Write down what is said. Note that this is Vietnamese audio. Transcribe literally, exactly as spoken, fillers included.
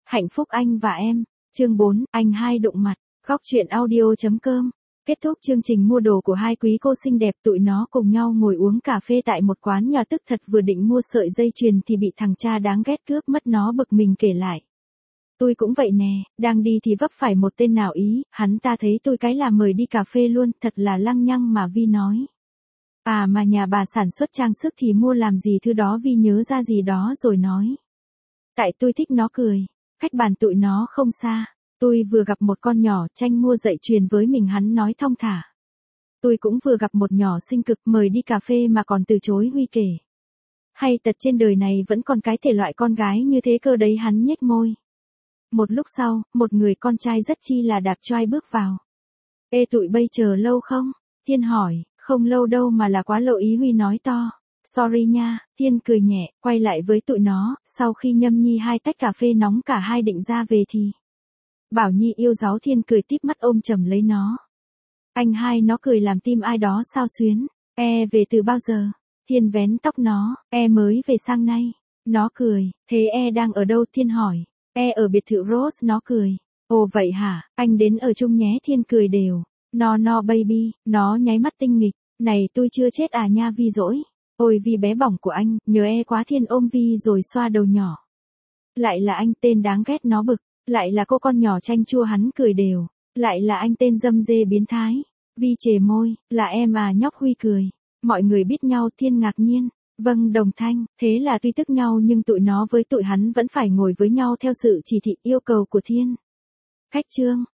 Hạnh phúc anh và em, chương bốn, anh hai đụng mặt, góc truyện audio.com. Kết thúc chương trình mua đồ của hai quý cô xinh đẹp, tụi nó cùng nhau ngồi uống cà phê tại một quán nhỏ, tức thật vừa định mua sợi dây chuyền thì bị thằng cha đáng ghét cướp mất, nó bực mình kể lại. Tôi cũng vậy nè, đang đi thì vấp phải một tên nào ý, hắn ta thấy tôi cái là mời đi cà phê luôn, thật là lăng nhăng mà Vi nói. À mà nhà bà sản xuất trang sức thì mua làm gì thứ đó, Vi nhớ ra gì đó rồi nói. Tại tôi thích, nó cười. Cách bàn tụi nó không xa, tôi vừa gặp một con nhỏ tranh mua dạy chuyền với mình, hắn nói thong thả. Tôi cũng vừa gặp một nhỏ xinh cực, mời đi cà phê mà còn từ chối, Huy kể. Hay tật trên đời này vẫn còn cái thể loại con gái như thế cơ đấy, hắn nhếch môi. Một lúc sau, một người con trai rất chi là đạp choai bước vào. Ê tụi bây chờ lâu không? Thiên hỏi. Không lâu đâu mà là quá lâu ý, Huy nói to. Sorry nha, Thiên cười nhẹ, quay lại với tụi nó, sau khi nhâm nhi hai tách cà phê nóng cả hai định ra về thì. Bảo Nhi yêu dấu, Thiên cười tít mắt ôm chầm lấy nó. Anh hai nó cười làm tim ai đó xao xuyến. E về từ bao giờ? Thiên vén tóc nó, E mới về sang nay. Nó cười, thế E đang ở đâu? Thiên hỏi. E ở biệt thự Rose, nó cười. Ồ vậy hả, anh đến ở chung nhé, Thiên cười đều. No no baby, nó nháy mắt tinh nghịch. Này tôi chưa chết à nha, Vi dỗi. Ôi Vi bé bỏng của anh, nhớ E quá. Thiên ôm Vi rồi xoa đầu nhỏ. Lại là anh, tên đáng ghét, nó bực. Lại là cô con nhỏ chanh chua, hắn cười đều. Lại là anh, tên dâm dê biến thái. Vi chề môi, là em à nhóc, Huy cười. Mọi người biết nhau, Thiên ngạc nhiên. Vâng đồng thanh, thế là tuy tức nhau nhưng tụi nó với tụi hắn vẫn phải ngồi với nhau theo sự chỉ thị yêu cầu của Thiên. Cách chương.